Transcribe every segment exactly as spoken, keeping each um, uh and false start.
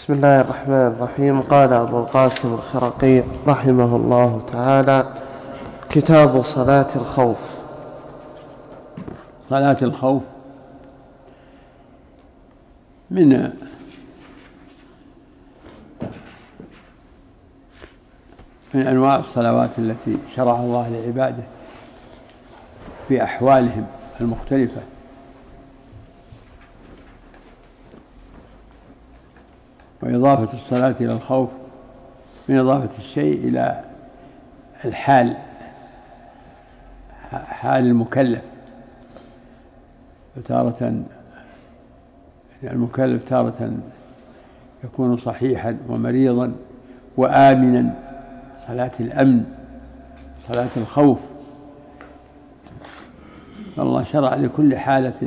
بسم الله الرحمن الرحيم. قال أبو القاسم الخرقي رحمه الله تعالى: كتاب صلاة الخوف. صلاة الخوف من من أنواع الصلوات التي شرع الله لعباده في أحوالهم المختلفة، وإضافة الصلاة إلى الخوف من إضافة الشيء إلى الحال، حال المكلف. فتارة المكلف تارة يكون صحيحا ومريضا وآمنا، صلاة الأمن، صلاة الخوف. فالله شرع لكل حالة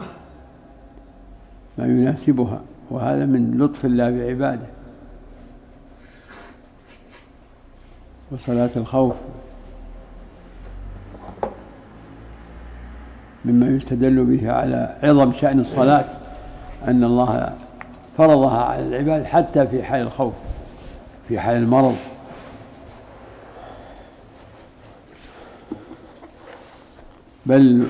ما يناسبها، وهذا من لطف الله بعباده. وصلاة الخوف مما يستدل به على عظم شأن الصلاة أن الله فرضها على العباد حتى في حال الخوف، في حال المرض. بل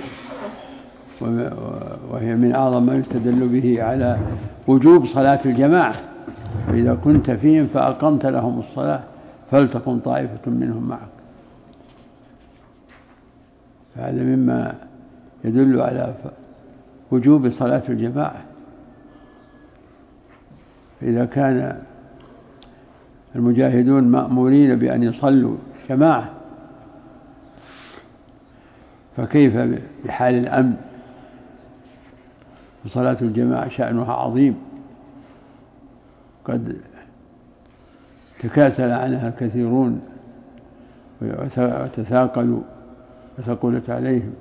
وهي من أعظم ما يستدل به على وجوب صلاة الجماعة: فإذا كنت فيهم فأقمت لهم الصلاة فلتقم طائفة منهم معك. فهذا مما يدل على وجوب صلاة الجماعة. فإذا كان المجاهدون مأمورين بأن يصلوا جماعة، فكيف بحال الأمن؟ وصلاة الجماعة شأنها عظيم، قد تكاسل عنها الكثيرون وتثاقلوا وثقلت عليهم.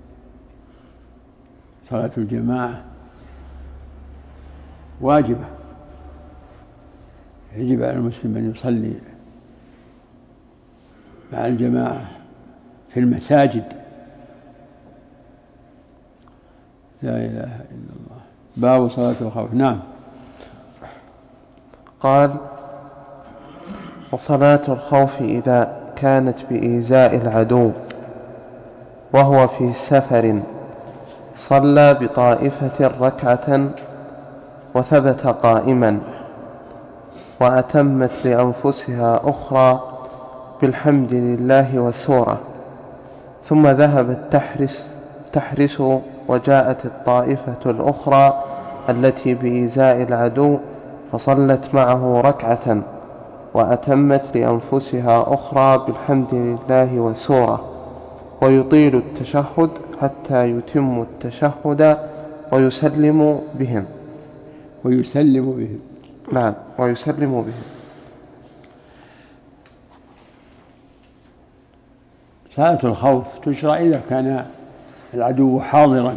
صلاة الجماعة واجبة، يجب على المسلم أن يصلي مع الجماعة في المساجد. لا إله إلا الله. باب صلاة الخوف. نعم. قال: وصلاة الخوف إذا كانت بإيذاء العدو وهو في سفر صلى بطائفة ركعة وثبت قائما، وأتمت لأنفسها أخرى بالحمد لله والسورة، ثم ذهبت تحرس, تحرس وجاءت الطائفة الأخرى التي بإيذاء العدو فصلت معه ركعة وأتمت لأنفسها أخرى بالحمد لله والسورة، ويطيل التشهد حتى يتم التشهد ويسلم بهم ويسلم بهم نعم ويسلم بهم. صلاة الخوف تشرع إذا كان العدو حاضرا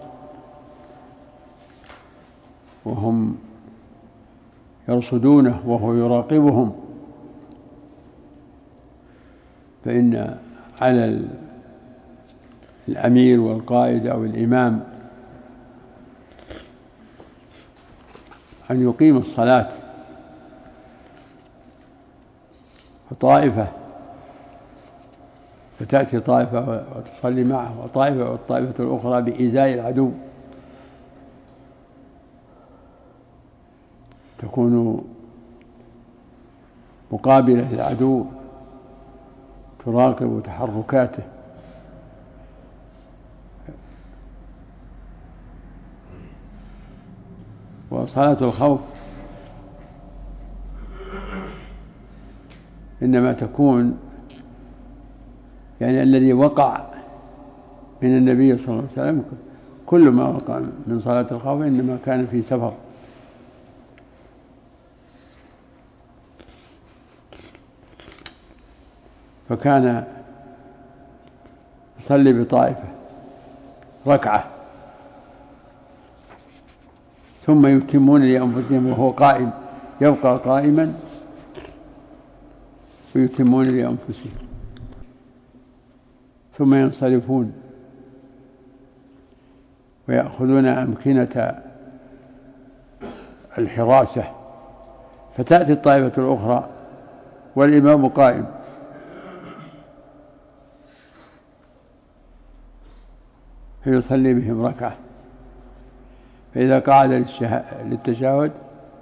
وهم يرصدونه وهو يراقبهم، فإن على الأمير والقائد أو الإمام أن يقيم الصلاة، فطائفة فتأتي طائفة وتصلي معه، وطائفة والطائفة الأخرى بإيذاء العدو، تكون مقابلة للعدو تراقب تحركاته. وصلاة الخوف إنما تكون يعني الذي وقع من النبي صلى الله عليه وسلم، كل ما وقع من صلاة الخوف إنما كان في سفر. فكان يصلي بطائفة ركعة ثم يتمون لأنفسهم وهو قائم، يبقى قائما ويتمون لأنفسهم، ثم ينصرفون ويأخذون أمكنة الحراسة فتأتي الطائفة الأخرى والإمام قائم، فيصلي بهم ركعة، فإذا قعد للتشهد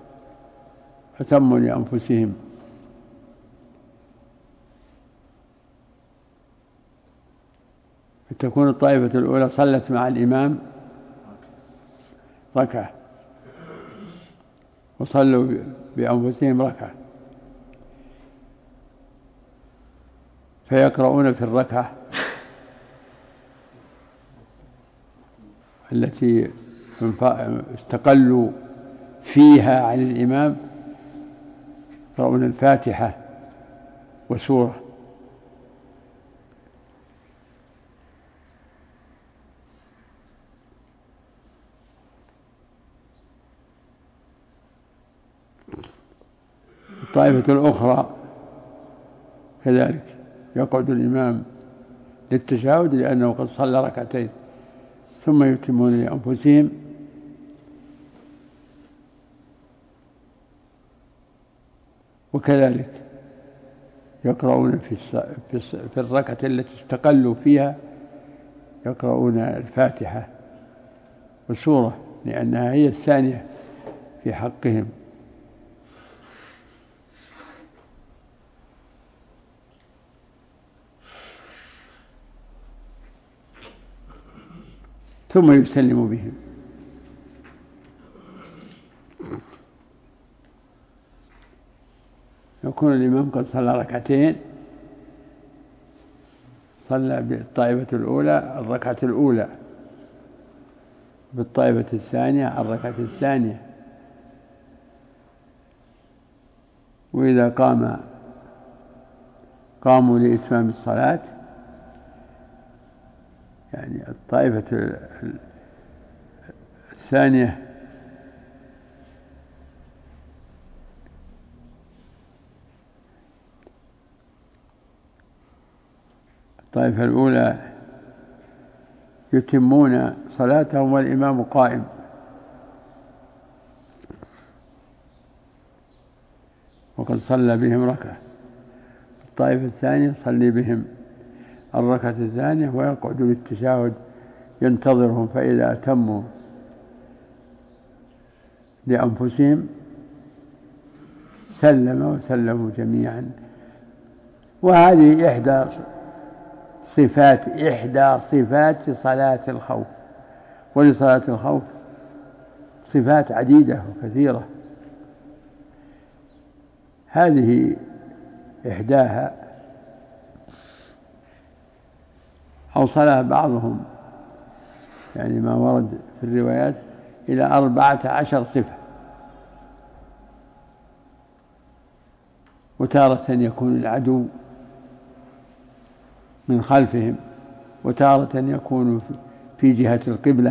أتموا لأنفسهم، فتكون الطائفة الأولى صلت مع الإمام ركعة وصلوا بأنفسهم ركعة، فيقرؤون في الركعة التي استقلوا فيها عن الإمام، يقرؤون الفاتحة وسورة، الطائفة الأخرى كذلك يقعد الإمام للتشهد لأنه قد صلى ركعتين، ثم يتمون لأنفسهم، وكذلك يقرؤون في الركعة التي استقلوا فيها يقرؤون الفاتحة وسورة لأنها هي الثانية في حقهم. ثم يسلم بهم، يكون الإمام قد صلى ركعتين، صلى بالطائفة الأولى الركعة الأولى، بالطائفة الثانية الركعة الثانية، وإذا قام قاموا لإتمام الصلاة، يعني الطائفة الثانية الطائفة الأولى يتمون صلاتهم والإمام قائم، وقد صلى بهم ركعة، الطائفة الثانية صلي بهم الركعة الثانية ويقعد للتشهد ينتظرهم، فإذا أتموا لأنفسهم سلم وسلموا جميعا. وهذه إحدى صفات إحدى صفات صلاة الخوف، ولصلاة الخوف صفات عديدة وكثيرة، هذه إحداها، أوصلها بعضهم يعني ما ورد في الروايات إلى أربعة عشر صفة، وتارة يكون العدو من خلفهم، وتارة يكون في جهة القبلة،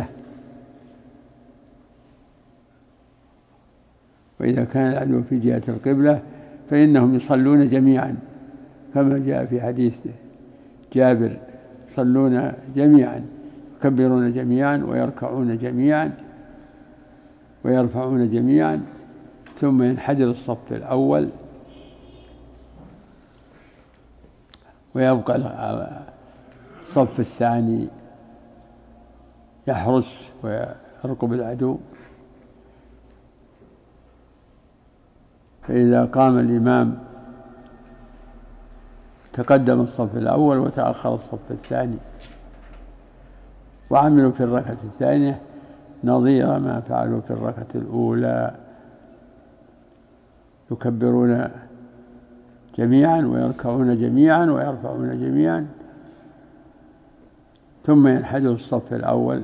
وإذا كان العدو في جهة القبلة فإنهم يصلون جميعا كما جاء في حديث جابر، يصلون جميعا، يكبرون جميعا ويركعون جميعا ويرفعون جميعا، ثم ينحدر الصف الأول ويبقى الصف الثاني يحرس ويرقب العدو. فإذا قام الإمام تقدم الصف الأول وتأخر الصف الثاني، وعملوا في الركعة الثانية نظير ما فعلوا في الركعة الأولى، يكبرون جميعا ويركعون جميعا ويرفعون جميعا، ثم ينحدر الصف الأول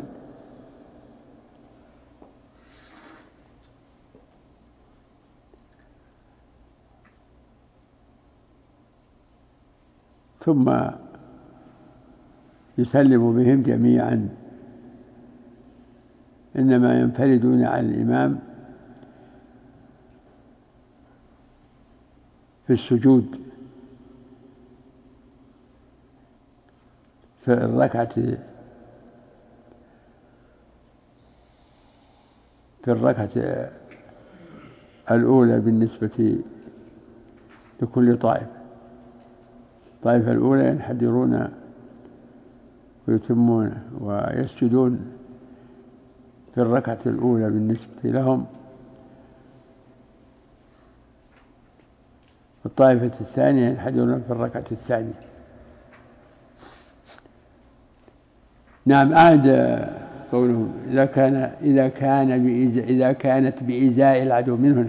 ثم يسلم بهم جميعا، إنما ينفردون عن الإمام في السجود في الركعة في الركعة الأولى بالنسبة لكل طائفة. الطائفة الأولى ينحدرون ويتمون ويسجدون في الركعة الأولى بالنسبة لهم، والطائفة الثانية ينحدرون في الركعة الثانية. نعم، عاد قوله إذا كان إذا كان إذا كانت بإزاء العدو منه.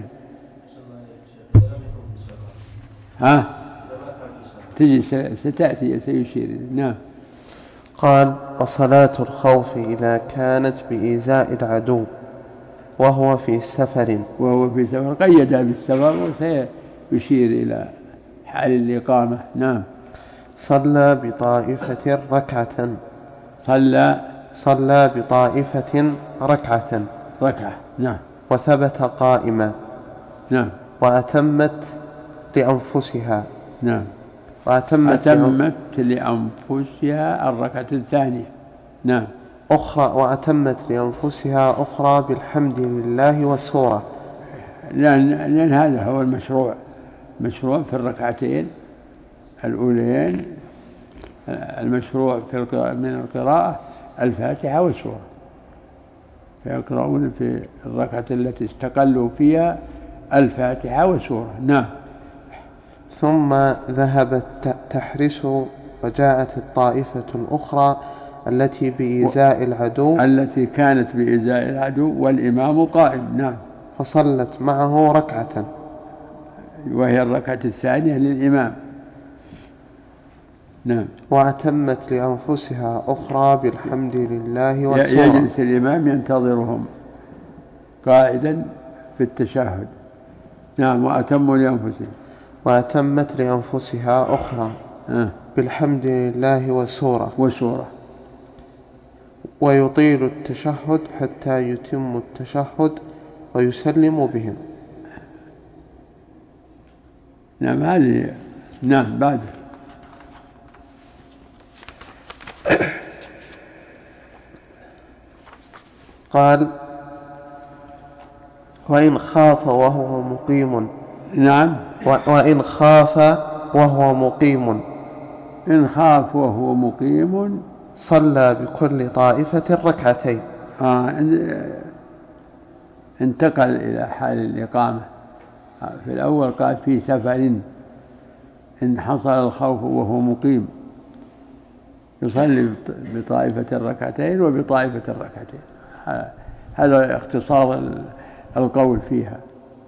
ها تجي ستأتي سيشير. نعم. قال: وصلاة الخوف إذا كانت بإيذاء العدو وهو في سفر وهو في سفر قيد بالسفر وسيشير إلى حال الإقامة. نعم. صلى بطائفة ركعة صلى صلى بطائفة ركعة ركعة. نعم. وثبت قائما. نعم. وأتمت لأنفسها. نعم. وأتمت أتمت لأنفسها الركعة الثانية. نعم. أخرى وأتمت لأنفسها أخرى بالحمد لله والسورة، لأن, لأن هذا هو المشروع مشروع في الركعتين الأولين. المشروع في من القراءة الفاتحة والسورة، فيقرؤون في الركعة التي استقلوا فيها الفاتحة والسورة. نعم. ثم ذهبت تحرس وجاءت الطائفة الأخرى التي بإيذاء العدو التي كانت بإيذاء العدو والإمام قائم. نعم. فصلت معه ركعة وهي الركعة الثانية للإمام. نعم. وأتمت لأنفسها أخرى بالحمد لله والسورة. يجلس الإمام ينتظرهم قاعدا في التشهد. نعم. وأتموا لأنفسهم وأتمت لأنفسها أخرى أه. بالحمد لله والسورة والسورة. ويطيل التشهد حتى يتم التشهد ويسلم بهم. نعم. هذه. نعم. بعد قال: وإن خاف وهو مقيم. نعم. وإن خاف وهو مقيم إن خاف وهو مقيم صلى بكل طائفة ركعتين. آه. انتقل إلى حال الإقامة. في الأول قال في سفر إن حصل الخوف وهو مقيم يصلي بطائفة الركعتين وبطائفة الركعتين. هذا اختصار القول فيها.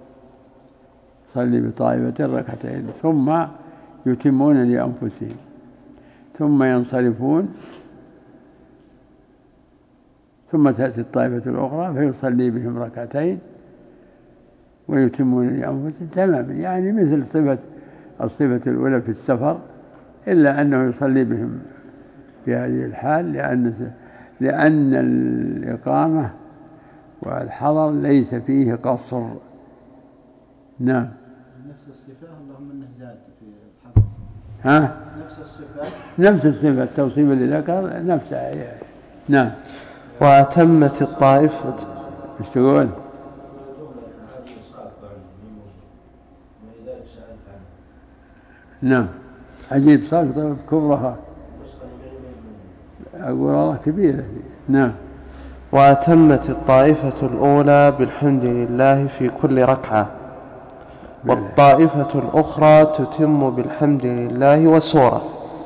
صلي بطائفة الركعتين ثم يتمون لأنفسهم ثم ينصرفون ثم تأتي الطائفة الأخرى فيصلي بهم ركعتين ويتمون لأنفسهم تماما، يعني مثل صفة الصفة الأولى في السفر، إلا أنه يصلي بهم في هذه الحال لأن لأن الإقامة والحضر ليس فيه قصر. نعم. نفس الصفة اللهم انه زاد في الحضر. ها؟ نفس الصفة نفس الصفة التوصيف اللي ذكر نفسها يعني. نعم. وأتمت الطائفة. ايش تقول؟ نعم. عجيب ساقطة كبرها أقول والله كبيرة. نعم. وأتمت الطائفة الأولى بالحمد لله في كل ركعة والطائفة الأخرى تتم بالحمد لله والسورة.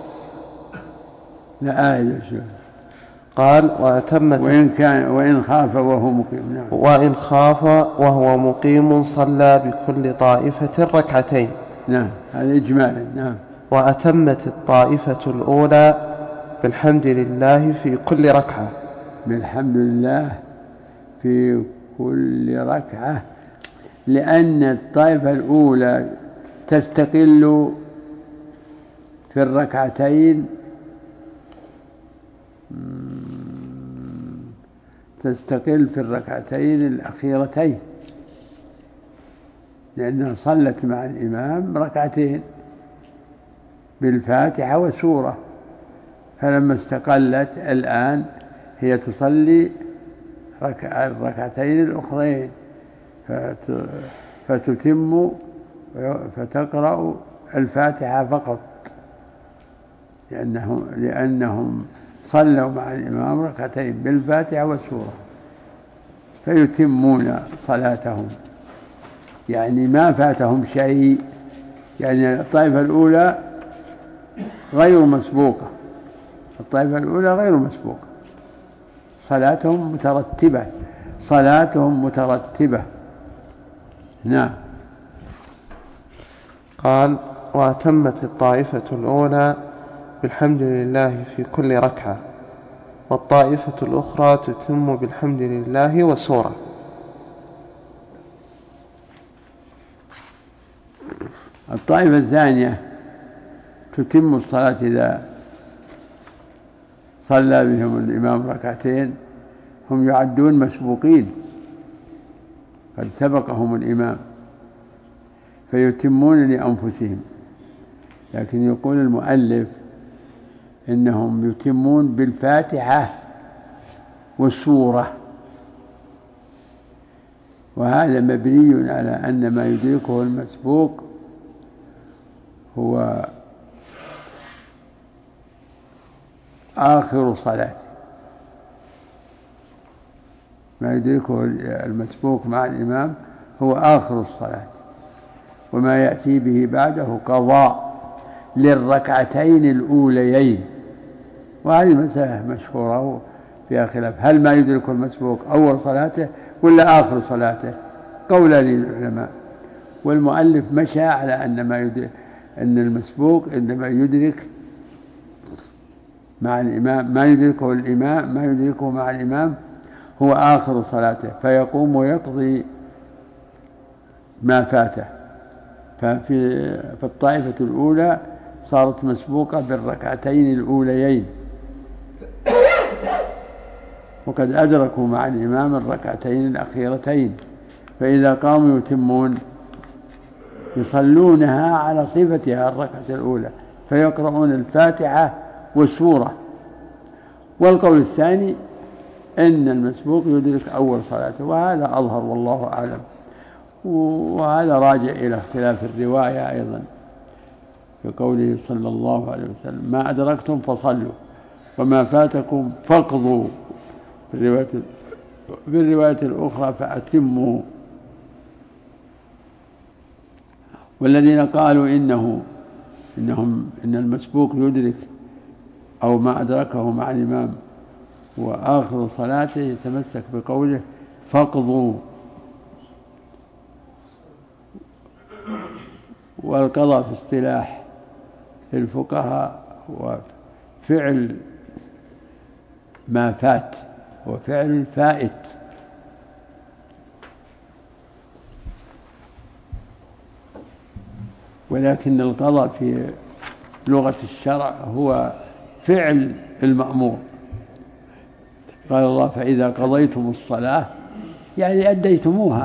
لا آية شو قال: وأتمت وإن كان وإن خاف وهو مقيم. نعم. وإن خاف وهو مقيم صلى بكل طائفة ركعتين. نعم. هذا إجمالا. نعم. وأتمت الطائفة الأولى بالحمد لله في كل ركعة. بالحمد لله في كل ركعة، لأن الطائفة الأولى تستقل في الركعتين تستقل في الركعتين الأخيرتين، لأنها صلت مع الإمام ركعتين بالفاتحة والسورة، فلما استقلت الآن هي تصلي الركعتين الأخرين فتتم فتقرأ الفاتحة فقط، لأنهم, لأنهم صلوا مع الإمام ركعتين بالفاتحة والسورة، فيتمون صلاتهم، يعني ما فاتهم شيء. يعني الطائفة الأولى غير مسبوقة، الطائفة الأولى غير مسبوقة، صلاتهم مترتبة، صلاتهم مترتبة. نعم. قال: وأتمت الطائفة الأولى بالحمد لله في كل ركعة، والطائفة الأخرى تتم بالحمد لله وسورة. الطائفة الثانية تتم الصلاة إذا صلى بهم الإمام ركعتين، هم يعدون مسبوقين، قد سبقهم الإمام، فيتمون لأنفسهم. لكن يقول المؤلف إنهم يتمون بالفاتحة والسورة، وهذا مبني على أن ما يدركه المسبوق هو آخر صلاة، ما يدركه المسبوق مع الإمام هو آخر الصلاة، وما يأتي به بعده قضاء للركعتين الأوليين. وهذه مسألة مشهورة فيها خلاف، هل ما يدرك المسبوق أول صلاته ولا آخر صلاته؟ قولان للعلماء، والمؤلف مشى على أن ما يدرك أن المسبوق إنما يدرك مع الإمام، ما يدركه الإمام ما يدركه مع الإمام هو آخر صلاته، فيقوم ويقضي ما فاته. ففي في الطائفة الأولى صارت مسبوقة بالركعتين الأوليين، وقد أدركوا مع الإمام الركعتين الأخيرتين، فإذا قاموا يتمون يصلونها على صفتها الركعة الأولى، فيقرؤون الفاتحة والسورة. والقول الثاني أن المسبوق يدرك أول صلاته، وهذا أظهر والله أعلم، وهذا راجع إلى اختلاف الرواية أيضا، في قوله صلى الله عليه وسلم: ما أدركتم فصلوا وما فاتكم فاقضوا، في الرواية الأخرى فأتموا. والذين قالوا إنه إنهم إن المسبوق يدرك أو ما أدركه مع الإمام وآخر صلاته يتمسك بقوله فاقضوا. والقضاء في اصطلاح الفقهاء وفعل ما فات وفعل الفائت، ولكن القضاء في لغة الشرع هو فعل المأمور. قال الله: فإذا قضيتم الصلاة، يعني أديتموها،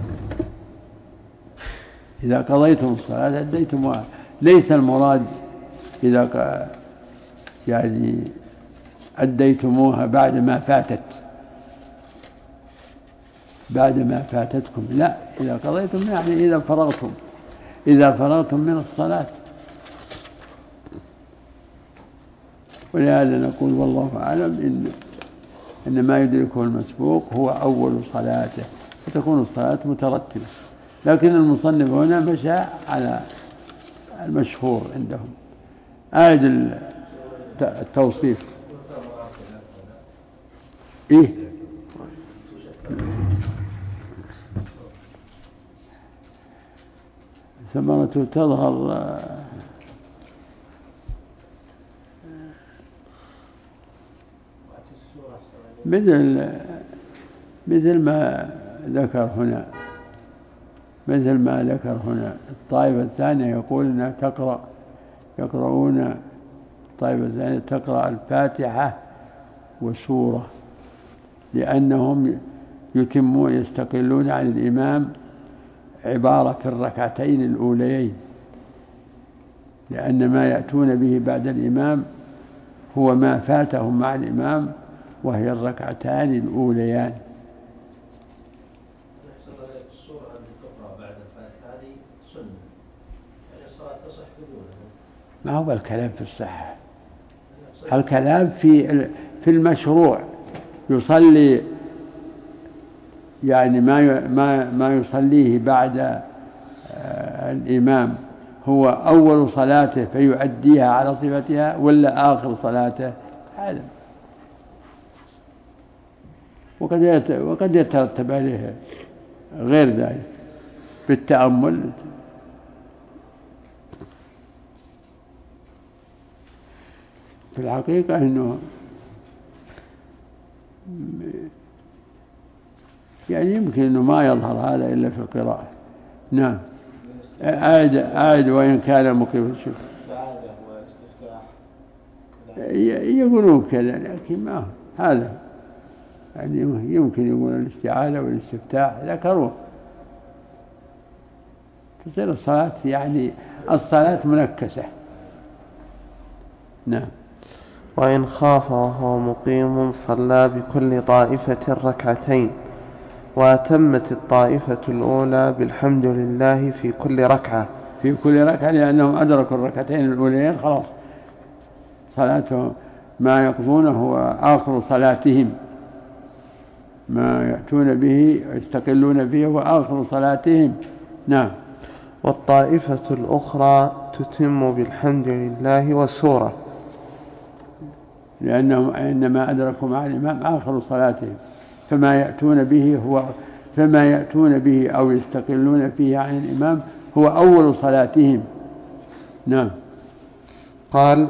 إذا قضيتم الصلاة أديتموها، ليس المراد إذا يعني أديتموها بعد ما فاتت بعد ما فاتتكم، لا، إذا قضيتم يعني إذا فرغتم إذا فرغتم من الصلاة. ولهذا نقول والله أعلم إن إن ما يدركه المسبوق هو أول صلاته، فتكون الصلاة مترتبة. لكن المصنف هنا مشى على المشهور عندهم، آية التوصيف. إيه؟ ثمرته تظهر مثل مثل ما ذكر هنا مثل ما ذكر هنا الطائفة الثانية يقول أنها تقرأ يقرؤون الطائفة الثانية تقرأ الفاتحة وسورة، لأنهم يتمون يستقلون عن الإمام عبارة في الركعتين الأوليين، لأن ما يأتون به بعد الإمام هو ما فاتهم مع الإمام، وهي الركعتان الأوليان. السورة التي تقرأ بعد هذه سنة، يعني الصلاة تصح بدونها. ما هو الكلام في الصحة، الكلام في في المشروع. يصلي يعني ما ما ما يصليه بعد الإمام هو أول صلاته فيؤديها على صفتها ولا آخر صلاته، هذا وقد وقد يترتب عليه غير ذلك بالتأمل. في الحقيقة إنه يعني يمكن إنه ما يظهر هذا إلا في القراءة. نعم. أعد أعد وإن كان مقيم الشكر. السعادة والاستفتاح يقولون كذا، لكن ما هذا يعني يمكن يقول الاستعاذة والاستفتاح ذكروه. تصير الصلاة يعني الصلاة منكسة. نعم. وإن خاف وهو مقيم صلى بكل طائفة ركعتين، وأتمت الطائفة الأولى بالحمد لله في كل ركعة. في كل ركعة لأنهم أدركوا الركعتين الأولين خلاص، صلاتهم ما يقضونه هو آخر صلاتهم، ما يأتون به يستقلون به وآخر صلاتهم. نعم. والطائفة الأخرى تتم بالحمد لله والسورة، لأنهم إنما أدركوا مع الإمام آخر صلاتهم، فما يأتون به هو فما يأتون به أو يستقلون فيه عن الإمام هو أول صلاتهم. نعم. قال: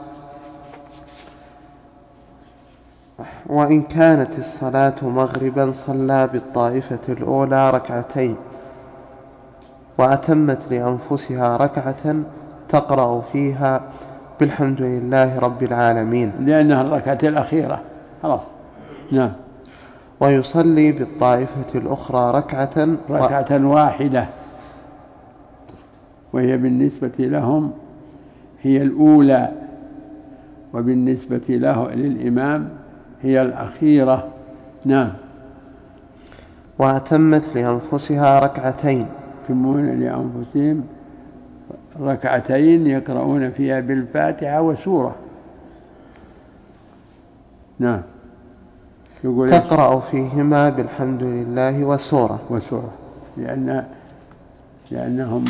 وإن كانت الصلاة مغربا صلى بالطائفة الأولى ركعتين، وأتمت لأنفسها ركعة تقرأ فيها بالحمد لله رب العالمين، لأنها الركعة الأخيرة خلاص. نعم. ويصلي بالطائفة الأخرى ركعة ركعة واحدة، وهي بالنسبة لهم هي الأولى، وبالنسبة له للإمام هي الأخيرة. نعم. وأتمت لأنفسها ركعتين، يتمون لأنفسهم ركعتين يقرؤون فيها بالفاتحة وسورة. نعم. يقول تقرأ فيهما بالحمد لله والسورة وسورة لأن لأنهم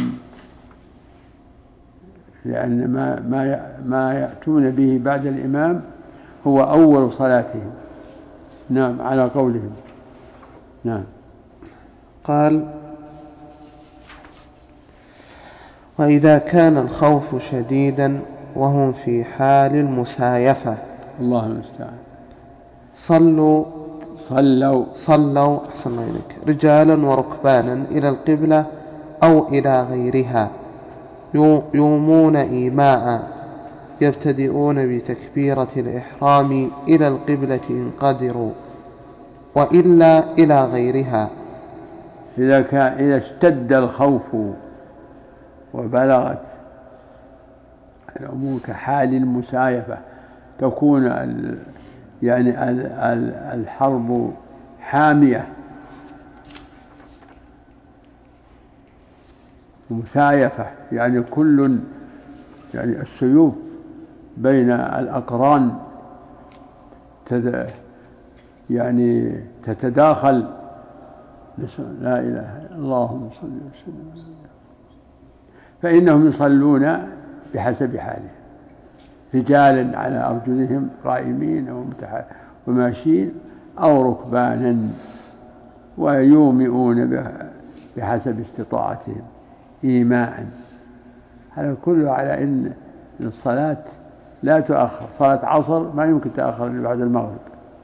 لأن ما ما ما يأتون به بعد الإمام هو أول صلاتهم. نعم، على قولهم. نعم. قال: وإذا كان الخوف شديدا وهم في حال المسايفة، الله المستعان، صلوا صلوا صلوا أحسن الله إليك رجالا وركبانا إلى القبلة أو إلى غيرها، يومون إيماء، يبتدئون بتكبيرة الإحرام إلى القبلة إن قدروا، وإلا إلى غيرها. إذا كان إذا اشتد الخوف وبلغت الأمور كحال المسايفة، تكون ال يعني ال ال الحرب حامية ومسايفة، يعني كل يعني السيوف بين الأقران تد يعني تتداخل. لا إله إلا الله صلى الله عليه وسلم. فإنهم يصلون بحسب حاله، رجالا على أرجلهم قائمين أو وماشيين أو ركبانا، ويومئون بحسب استطاعتهم إيماء. هذا كله على أن الصلاة لا تؤخر، صلاة عصر ما يمكن تأخر إلا بعد المغرب.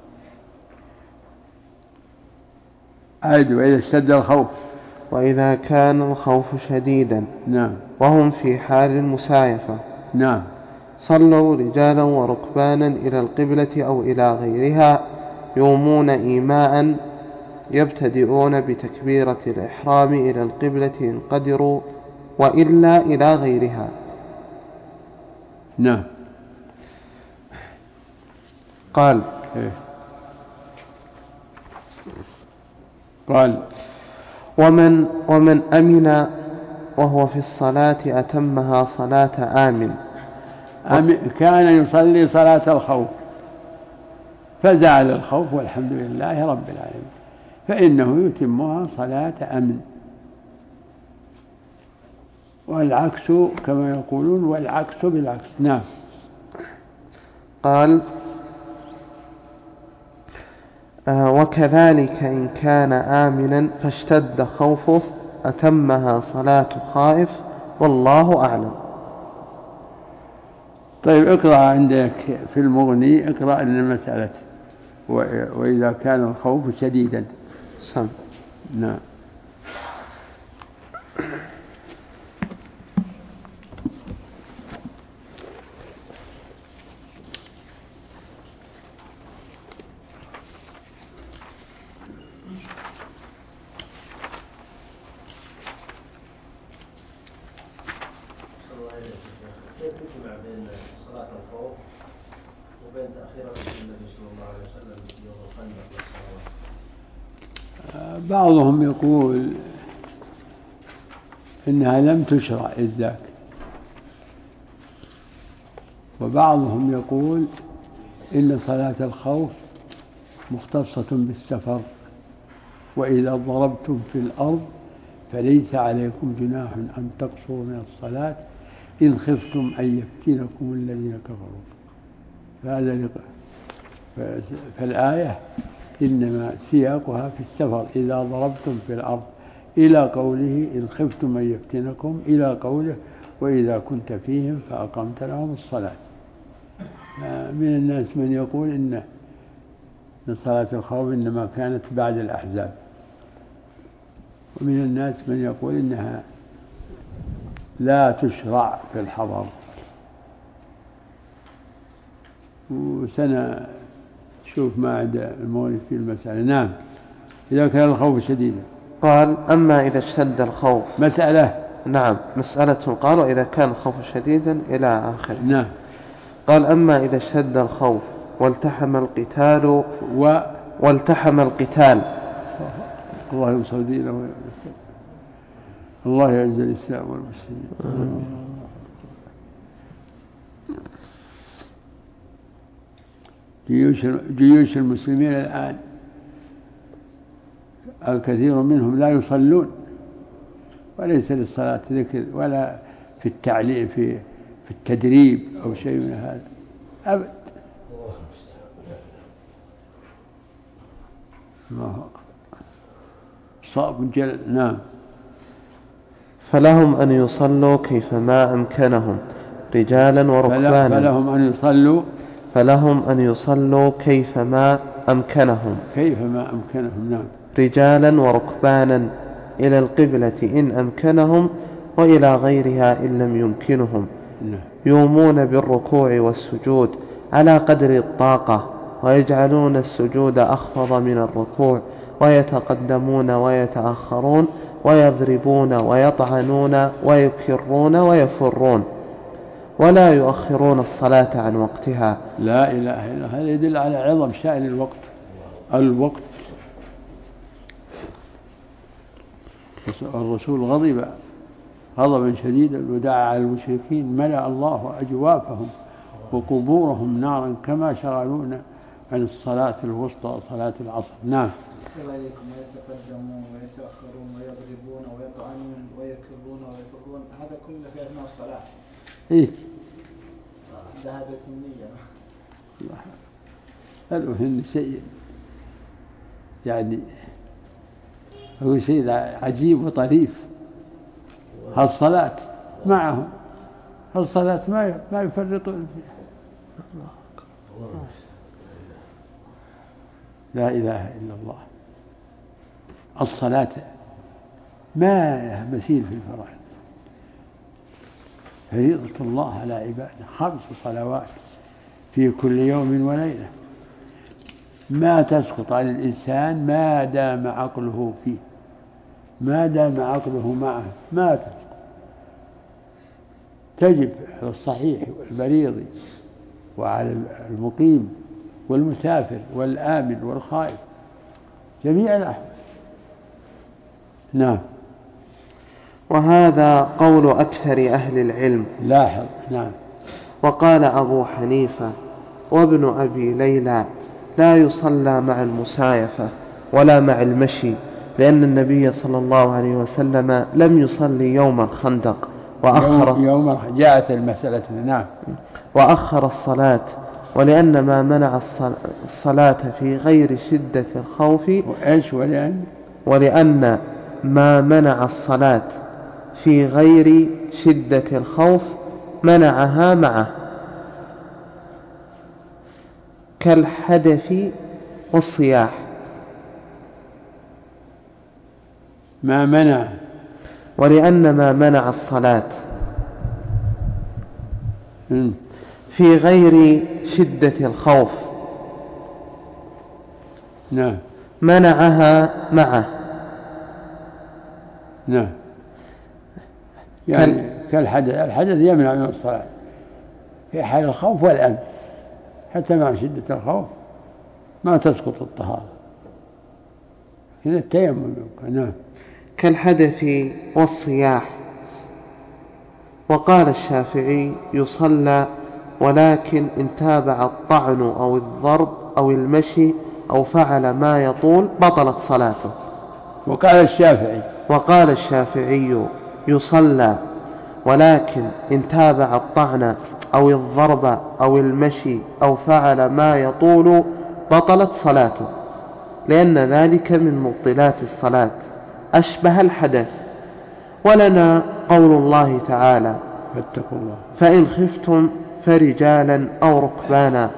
عاد وإذا اشتد الخوف. وإذا كان الخوف شديدا نعم وهم في حال المسايفة، نعم صلوا رجالا وركبانا إلى القبلة أو إلى غيرها، يومون إيماء، يبتدئون بتكبيرة الإحرام إلى القبلة إن قدروا، وإلا إلى غيرها. نعم. قال إيه؟ قال ومن, ومن أمن وهو في الصلاة أتمها صلاة آمن. كان يصلي صلاة الخوف فزال الخوف والحمد لله رب العالمين، فإنه يتمها صلاة أمن. والعكس كما يقولون، والعكس بالعكس. نعم. قال آه وكذلك إن كان آمنا فاشتد خوفه أتمها صلاة خائف، والله أعلم. طيب اقرأ عندك في المغني، اقرأ لنا مسألة وإذا كان الخوف شديدا. سم. نعم. كيف يجمع بين صلاة الخوف وبين تأخير النبي صلى الله عليه وسلم يوم الخندق والصلوات؟ بعضهم يقول إنها لم تشرع إذ ذاك، وبعضهم يقول إن صلاة الخوف مختصة بالسفر، وإذا ضربتم في الأرض فليس عليكم جناح أن تقصروا من الصلاة إن خفتم أن يفتنكم الذين كفروا. فهذا فالآية إنما سياقها في السفر إذا ضربتم في الأرض إلى قوله إن خفتم أن يفتنكم إلى قوله وإذا كنت فيهم فأقمت لهم الصلاة. من الناس من يقول إن صلاة الخوف إنما كانت بعد الأحزاب، ومن الناس من يقول إنها لا تشرع في الحضر. وسنة شوف ما عند المغني في المسألة. نعم. إذا كان الخوف شديدا. قال أما إذا اشتد الخوف. مسألة. نعم مسألة. قال وإذا كان الخوف شديدا إلى آخره. نعم. قال أما إذا اشتد الخوف والتحم القتال و والتحم القتال. الله ينصر دينه، الله يعز الإسلام والمسلمين. جيوش جيوش المسلمين الآن الكثير منهم لا يصلون، وليس للصلاة ذكر ولا في التعليم في في التدريب أو شيء من هذا أبد. الله صعب جل. نعم. فلهم أن يصلوا كيفما أمكنهم رجالا وركبانا. فلهم أن يصلوا فلهم أن يصلوا كيفما أمكنهم كيفما أمكنهم. نعم. رجالا وركبانا إلى القبلة إن أمكنهم وإلى غيرها إن لم يمكنهم. نعم. يومون بالركوع والسجود على قدر الطاقة، ويجعلون السجود أخفض من الركوع، ويتقدمون ويتأخرون، ويضربون ويطعنون ويكرون ويفرون، ولا يؤخرون الصلاة عن وقتها. لا إله إلا هذا يدل على عظم شأن الوقت. الوقت الرسول غضب غضبا شديدا ودعا على المشركين ملأ الله أجوافهم وقبورهم نارا كما شغلونا عن الصلاة الوسطى صلاة العصر. نعم. ويتقدمون ويتأخرون ويضربون ويطعنون ويكرون ويفرون، هذا كله في أثناء الصلاة. إيه. ذهبت النية. المهم شيء يعني هو شيء عجيب وطريف. هالصلاة معهم، هالصلاة ما ما يفرطون فيها. لا إله إلا الله. الصلاة ما لها مثيل في الفرائض. فريضة الله على عباده خمس صلوات في كل يوم وليلة ما تسقط عن الإنسان ما دام عقله فيه، ما دام عقله معه ما تسقط. تجب على الصحيح والمريض وعلى المقيم والمسافر والآمن والخائف جميع الأحوال. نعم. وهذا قول أكثر أهل العلم. لاحظ. نعم. وقال أبو حنيفة وابن أبي ليلى لا يصلى مع المسايفة ولا مع المشي، لأن النبي صلى الله عليه وسلم لم يصلي يوم الخندق وأخر يوم, يوم جاءت المسألة. نعم. وأخر الصلاة، ولأن ما منع الصلاة في غير شدة الخوف وإيش ولأن ولأن ما منع الصلاة في غير شدة الخوف منعها معه كالحدث والصياح. ما منع ولأن ما منع الصلاة م. في غير شدة الخوف نعم منعها معه. نعم. يعني كالحدث، الحدث يمنع من الصلاة في حال الخوف والأمن، حتى مع شدة الخوف ما تسقط الطهارة، هنا التيمم. نعم. كالحدث والصياح. وقال الشافعي يصلى، ولكن إن تابع الطعن أو الضرب أو المشي أو فعل ما يطول بطلت صلاته. وقال الشافعي وقال الشافعي يصلى، ولكن إن تابع الطعن أو الضرب أو المشي أو فعل ما يطول بطلت صلاته، لأن ذلك من مبطلات الصلاة أشبه الحدث. ولنا قول الله تعالى فاتقوا الله فإن خفتم فرجالا أو ركبانا.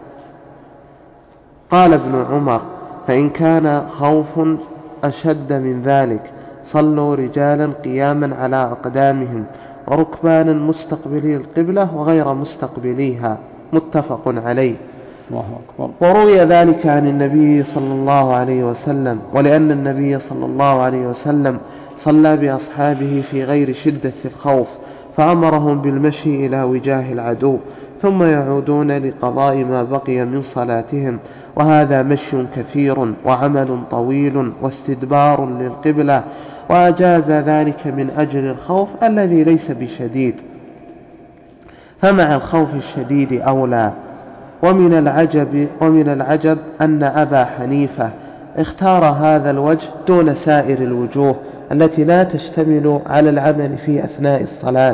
قال ابن عمر فإن كان خوف أشد من ذلك صلوا رجالا قياما على أقدامهم وركبانا مستقبلي القبلة وغير مستقبليها، متفق عليه. الله أكبر. وروي ذلك عن النبي صلى الله عليه وسلم، ولأن النبي صلى الله عليه وسلم صلى بأصحابه في غير شدة الخوف فأمرهم بالمشي إلى وجاه العدو ثم يعودون لقضاء ما بقي من صلاتهم، وهذا مشي كثير وعمل طويل واستدبار للقبلة، وأجاز ذلك من أجل الخوف الذي ليس بشديد، فمع الخوف الشديد أولى. ومن العجب, ومن العجب أن أبا حنيفة اختار هذا الوجه دون سائر الوجوه التي لا تشتمل على العمل في أثناء الصلاة،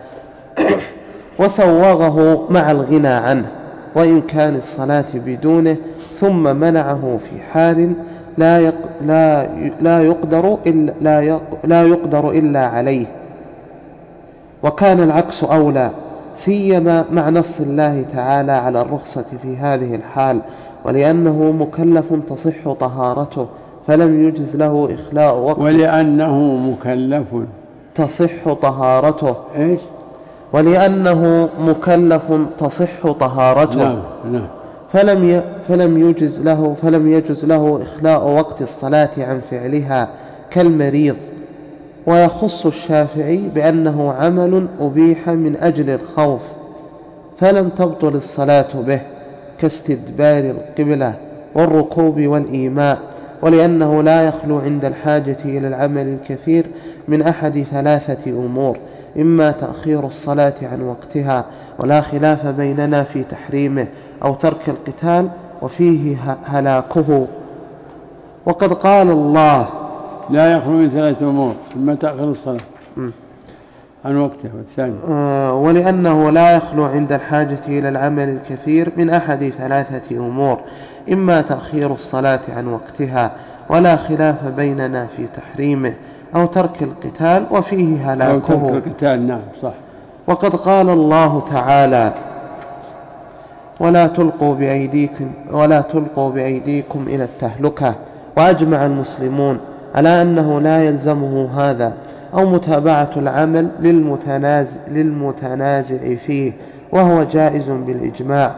وسوغه مع الغنى عنه وإمكان الصلاة بدونه، ثم منعه في حال لا يق لا لا يقدر إلا لا, يق لا يقدر إلا عليه. وكان العكس أولى، سيما مع نص الله تعالى على الرخصة في هذه الحال، ولأنه مكلف تصح طهارته فلم يجز له إخلاء وقت. ولأنه مكلف تصح طهارته. إيش؟ ولأنه مكلف تصح طهارته. نعم. نعم. فلم ي... فلم يجز له فلم يجز له إخلاء وقت الصلاة عن فعلها كالمريض. ويخص الشافعي بأنه عمل أبيح من أجل الخوف فلم تبطل الصلاة به كاستدبار القبلة والركوب والإيماء، ولأنه لا يخلو عند الحاجة إلى العمل الكثير من أحد ثلاثة أمور: إما تأخير الصلاة عن وقتها ولا خلاف بيننا في تحريمه، أو ترك القتال وفيه هلاكه. وقد قال الله لا يخلو من ثلاثة أمور: إما تأخير الصلاة م. عن وقتها، والثاني آه ولأنه لا يخلو عند الحاجة إلى العمل الكثير من أحد ثلاثة أمور: إما تأخير الصلاة عن وقتها ولا خلاف بيننا في تحريمه، أو ترك القتال وفيه هلاكه. أو ترك القتال. نعم صح. وقد قال الله تعالى: ولا تلقوا بأيديكم ولا تلقوا بأيديكم إلى التهلكة. وأجمع المسلمون على أنه لا يلزمه هذا أو متابعة العمل للمتنازع, للمتنازع فيه، وهو جائز بالإجماع،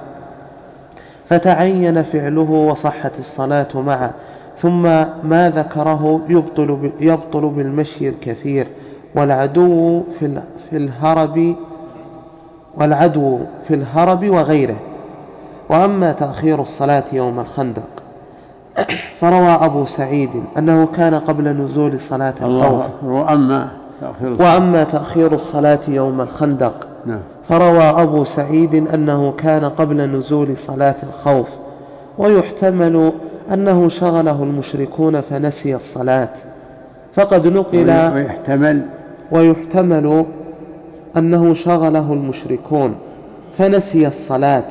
فتعين فعله وصحت الصلاة معه. ثم ما ذكره يبطل, يبطل بالمشي الكثير والعدو في الهرب والعدو في الهرب وغيره. وأما تأخير الصلاة يوم الخندق فروى أبو سعيد أنه كان قبل نزول صلاة الخوف. وأما وأما تأخير الصلاة يوم الخندق نعم. فروى أبو سعيد أنه كان قبل نزول صلاة الخوف، ويحتمل أنه شغله المشركون فنسي الصلاة، فقد نقل ويحتمل, ويحتمل أنه شغله المشركون فنسي الصلاة،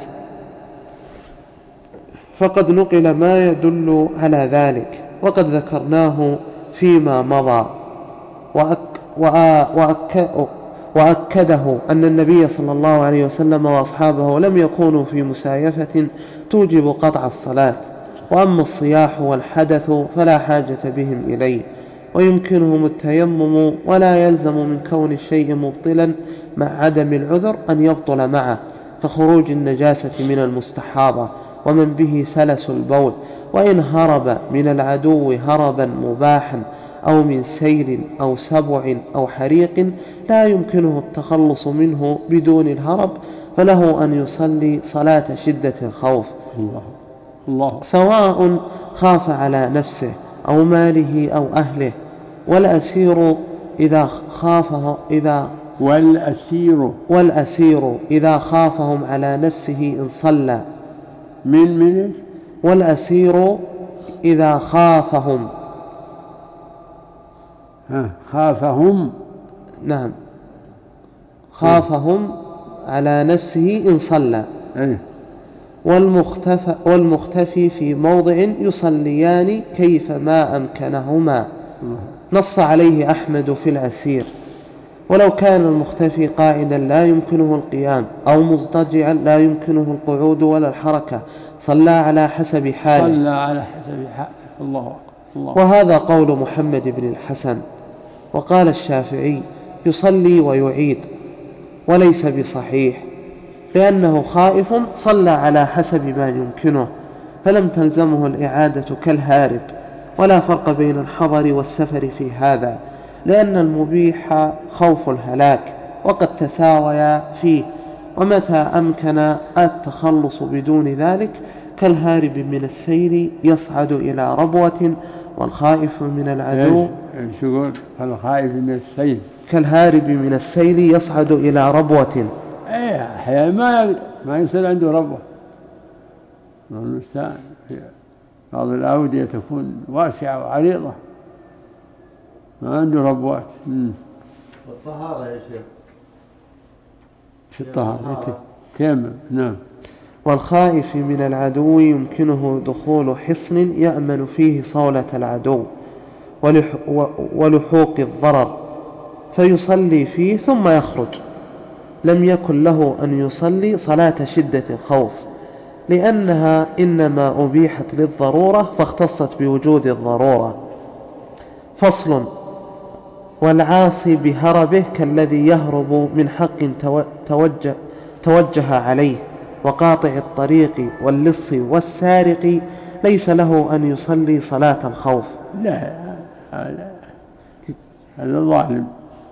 فقد نقل ما يدل على ذلك، وقد ذكرناه فيما مضى. وأك وأك وأكده أن النبي صلى الله عليه وسلم وأصحابه لم يكونوا في مسايفة توجب قطع الصلاة. وأما الصياح والحدث فلا حاجة بهم إليه، ويمكنهم التيمم، ولا يلزم من كون الشيء مبطلا مع عدم العذر أن يبطل معه، كخروج النجاسة من المستحاضة ومن به سلس البول، وإن هرب من العدو هربا مباحا أو من سيل أو سبع أو حريق لا يمكنه التخلص منه بدون الهرب، فله أن يصلي صلاة شدة الخوف الله الله سواء خاف على نفسه أو ماله أو أهله. والأسير إذا خافه إذا والأسير والأسير إذا خافهم على نفسه إن صلى من من والأسير إذا خافهم ها خافهم نعم خافهم على نفسه إن صلى أيه. والمختفى, والمختفي في موضع يصليان كيفما أمكنهما. نص عليه أحمد في الأسير. ولو كان المختفي قاعدا لا يمكنه القيام أو مضطجعا لا يمكنه القعود ولا الحركة صلى على حسب حاله صلى على حسب حاله. الله الله. وهذا قول محمد بن الحسن. وقال الشافعي يصلي ويعيد، وليس بصحيح، لأنه خائف صلى على حسب ما يمكنه، فلم تلزمه الإعادة كالهارب. ولا فرق بين الحضر والسفر في هذا، لأن المبيح خوف الهلاك وقد تساويا فيه، ومتى أمكن التخلص بدون ذلك كالهارب من السيل يصعد إلى ربوة، والخائف من العدو شغل الخائف من السيل كالهارب من السيل يصعد إلى ربوة. ايه احيانا ما ما يصير عنده ربوة، الإنسان في بعض الأودية تكون واسعة وعريضة ما عنده ربوات. والطهارة يا شيخ في الطهارة تيمم. نعم. والخائف من العدو يمكنه دخول حصن يأمن فيه صولة العدو ولحوق الضرر فيصلي فيه ثم يخرج، لم يكن له أن يصلي صلاة شدة الخوف، لأنها إنما أبيحت للضرورة فاختصت بوجود الضرورة. فصل. والعاصي بهربه كالذي يهرب من حق توجه, توجه عليه، وقاطع الطريق واللص والسارق ليس له أن يصلي صلاة الخوف. لا هذا هذا ظالم.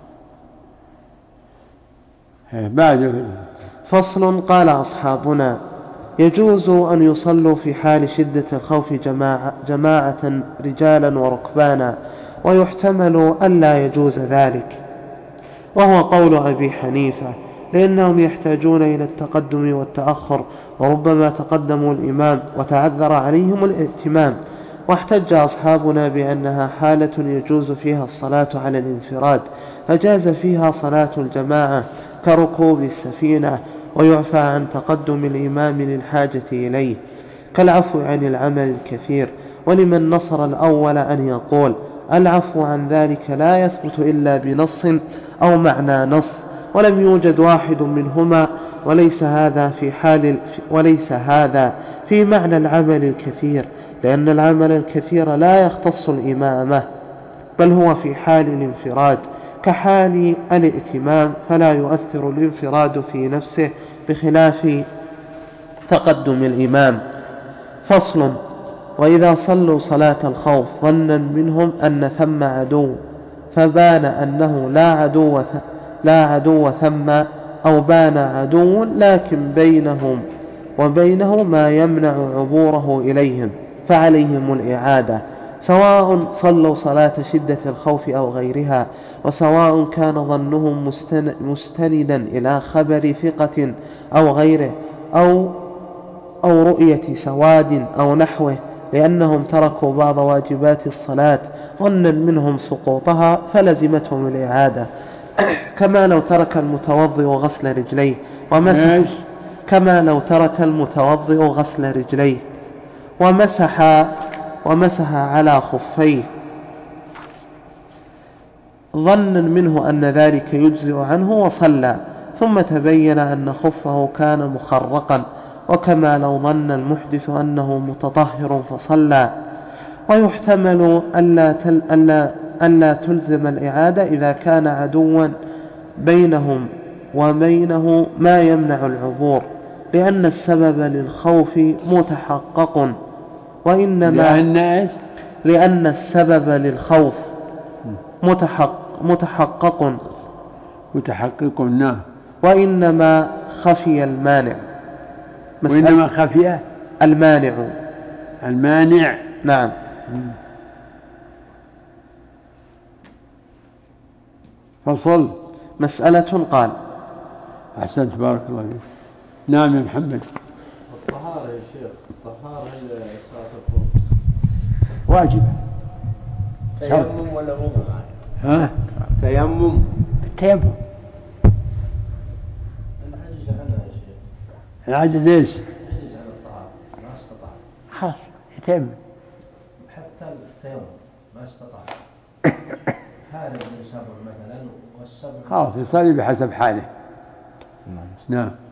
بعد. فصل. قال أصحابنا يجوز أن يصلوا في حال شدة الخوف جماعة, جماعة رجالا وركبانا، ويحتمل أن لا يجوز ذلك، وهو قول أبي حنيفة، لأنهم يحتاجون إلى التقدم والتأخر، وربما تقدموا الإمام وتعذر عليهم الائتمام. واحتج أصحابنا بأنها حالة يجوز فيها الصلاة على الانفراد، فجاز فيها صلاة الجماعة كركوب السفينة، ويعفى عن تقدم الإمام للحاجة إليه، كالعفو عن العمل الكثير. ولمن نصر الأول أن يقول العفو عن ذلك لا يثبت إلا بنص أو معنى نص، ولم يوجد واحد منهما، وليس هذا في حال وليس هذا في معنى العمل الكثير، لأن العمل الكثير لا يختص الإمامة، بل هو في حال الانفراد كحال الائتمام، فلا يؤثر الانفراد في نفسه بخلاف تقدم الإمام. فصل. وإذا صلوا صلاة الخوف ظنا منهم أن ثم عدو، فبان أنه لا عدو لا عدو ثم، أو بان عدو لكن بينهم وبينه ما يمنع عبوره إليهم، فعليهم الإعادة، سواء صلوا صلاة شدة الخوف أو غيرها، وسواء كان ظنهم مستندا إلى خبر ثقة أو غيره أو, أو رؤية سواد أو نحوه، لأنهم تركوا بعض واجبات الصلاة ظنا منهم سقوطها فلزمتهم الإعادة، كما لو ترك المتوضئ غسل رجليه ومسح كما لو ترك المتوضئ غسل رجليه ومسح ومسح على خفيه ظنا منه أن ذلك يجزئ عنه وصلى، ثم تبين أن خفه كان مخرقا، وكما لو ظن المحدث أنه متطهر فصلى. ويحتمل ألا, تل ألا, ألا تلزم الإعادة إذا كان عدوا بينهم وبينه ما يمنع العبور، لأن السبب للخوف متحقق، وإنما لأن, لأن السبب للخوف متحقق متحقق متحقق نعم، وإنما خفي المانع وإنما خفي المانع المانع نعم. فصل. مسألة. قال أحسنت بارك الله فيك. نعم يا محمد. الطهارة يا شيخ، الطهارة هي صلاة الخوف واجبة. تيمم ولا وضوء؟ ها؟ تيمم. التيمم. العجز عنها يا شيخ. العجز ايش؟ العجز عن الطهارة ما استطاع. خلاص يتيمم. حتى التيمم ما استطاع. هذا من سبب مثلا والسبب. خلاص يصلي بحسب حاله. نعم.